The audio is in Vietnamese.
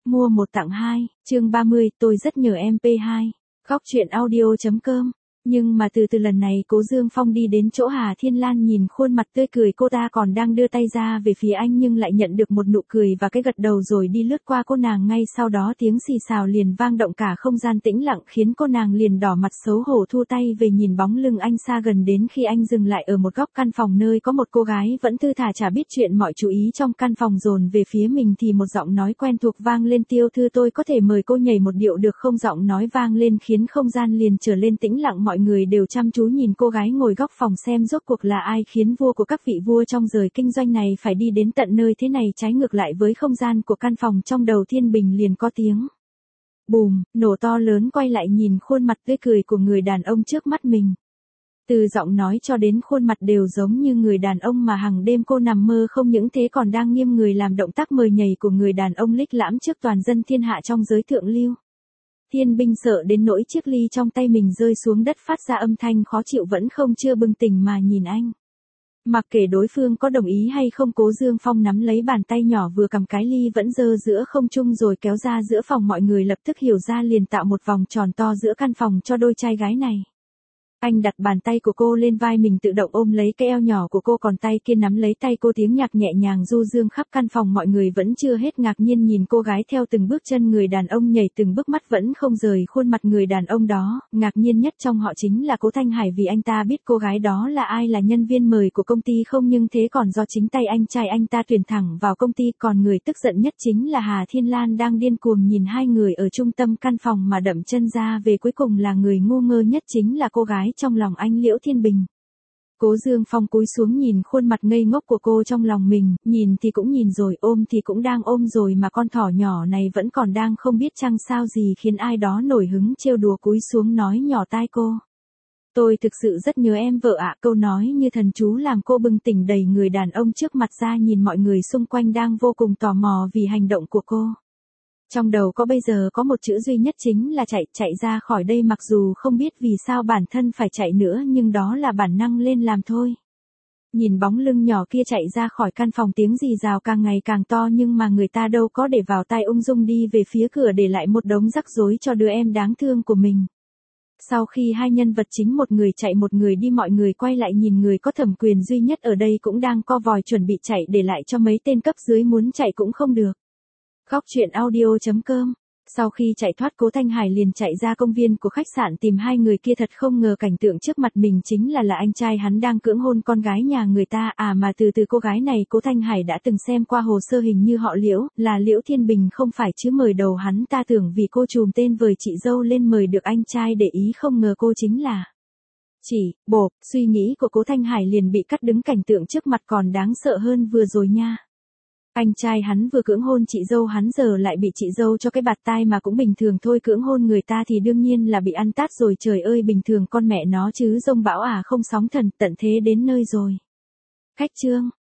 Mua một tặng hai, chương 30, tôi rất nhớ MP2. Góc truyện audio.com. Nhưng mà từ lần này Cố Dương Phong đi đến chỗ Hà Thiên Lan nhìn khuôn mặt tươi cười cô ta còn đang đưa tay ra về phía anh nhưng lại nhận được một nụ cười và cái gật đầu rồi đi lướt qua cô nàng ngay sau đó tiếng xì xào liền vang động cả không gian tĩnh lặng khiến cô nàng liền đỏ mặt xấu hổ thu tay về nhìn bóng lưng anh xa gần đến khi anh dừng lại ở một góc căn phòng nơi có một cô gái vẫn thư thả chả biết chuyện mọi chú ý trong căn phòng dồn về phía mình thì một giọng nói quen thuộc vang lên Tiêu Thư tôi có thể mời cô nhảy một điệu được không giọng nói vang lên khiến không gian liền trở lên tĩnh lặng mọi người đều chăm chú nhìn cô gái ngồi góc phòng xem rốt cuộc là ai khiến vua của các vị vua trong giới kinh doanh này phải đi đến tận nơi thế này trái ngược lại với không gian của căn phòng trong đầu Thiên Bình liền có tiếng. Bùm, nổ to lớn quay lại nhìn khuôn mặt tươi cười của người đàn ông trước mắt mình. Từ giọng nói cho đến khuôn mặt đều giống như người đàn ông mà hàng đêm cô nằm mơ không những thế còn đang nghiêm người làm động tác mời nhảy của người đàn ông lịch lãm trước toàn dân thiên hạ trong giới thượng lưu. Thiên Binh sợ đến nỗi chiếc ly trong tay mình rơi xuống đất phát ra âm thanh khó chịu vẫn không chưa bừng tỉnh mà nhìn anh. Mặc kệ đối phương có đồng ý hay không Cố Dương Phong nắm lấy bàn tay nhỏ vừa cầm cái ly vẫn dơ giữa không trung rồi kéo ra giữa phòng mọi người lập tức hiểu ra liền tạo một vòng tròn to giữa căn phòng cho đôi trai gái này. Anh đặt bàn tay của cô lên vai mình tự động ôm lấy cái eo nhỏ của cô còn tay kia nắm lấy tay cô tiếng nhạc nhẹ nhàng du dương khắp căn phòng mọi người vẫn chưa hết ngạc nhiên nhìn cô gái theo từng bước chân người đàn ông nhảy từng bước mắt vẫn không rời khuôn mặt người đàn ông đó, ngạc nhiên nhất trong họ chính là Cố Thanh Hải vì anh ta biết cô gái đó là ai là nhân viên mời của công ty không nhưng thế còn do chính tay anh trai anh ta tuyển thẳng vào công ty còn người tức giận nhất chính là Hà Thiên Lan đang điên cuồng nhìn hai người ở trung tâm căn phòng mà đậm chân ra về cuối cùng là người ngu ngơ nhất chính là cô gái trong lòng anh Liễu Thiên Bình. Cố Dương Phong cúi xuống nhìn khuôn mặt ngây ngốc của cô trong lòng mình, nhìn thì cũng nhìn rồi ôm thì cũng đang ôm rồi mà con thỏ nhỏ này vẫn còn đang không biết chăng sao gì khiến ai đó nổi hứng trêu đùa cúi xuống nói nhỏ tai cô. Tôi thực sự rất nhớ em vợ ạ câu nói như thần chú làm cô bừng tỉnh đẩy người đàn ông trước mặt ra nhìn mọi người xung quanh đang vô cùng tò mò vì hành động của cô. Trong đầu có bây giờ có một chữ duy nhất chính là chạy ra khỏi đây mặc dù không biết vì sao bản thân phải chạy nữa nhưng đó là bản năng lên làm thôi. Nhìn bóng lưng nhỏ kia chạy ra khỏi căn phòng tiếng rì rào càng ngày càng to nhưng mà người ta đâu có để vào tai ung dung đi về phía cửa để lại một đống rắc rối cho đứa em đáng thương của mình. Sau khi hai nhân vật chính một người chạy một người đi mọi người quay lại nhìn người có thẩm quyền duy nhất ở đây cũng đang co vòi chuẩn bị chạy để lại cho mấy tên cấp dưới muốn chạy cũng không được. Góc truyện audio.com. Sau khi chạy thoát Cố Thanh Hải liền chạy ra công viên của khách sạn tìm hai người kia thật không ngờ cảnh tượng trước mặt mình chính là anh trai hắn đang cưỡng hôn con gái nhà người ta mà từ cô gái này Cố Thanh Hải đã từng xem qua hồ sơ hình như họ Liễu, là Liễu Thiên Bình không phải chứ mời đầu hắn ta tưởng vì cô trùm tên vời chị dâu lên mời được anh trai để ý không ngờ cô chính là bộp, suy nghĩ của Cố Thanh Hải liền bị cắt đứng cảnh tượng trước mặt còn đáng sợ hơn vừa rồi nha. Anh trai hắn vừa cưỡng hôn chị dâu hắn giờ lại bị chị dâu cho cái bạt tai mà cũng bình thường thôi cưỡng hôn người ta thì đương nhiên là bị ăn tát rồi trời ơi bình thường con mẹ nó chứ rông bão không sóng thần tận thế đến nơi rồi. Khách chương.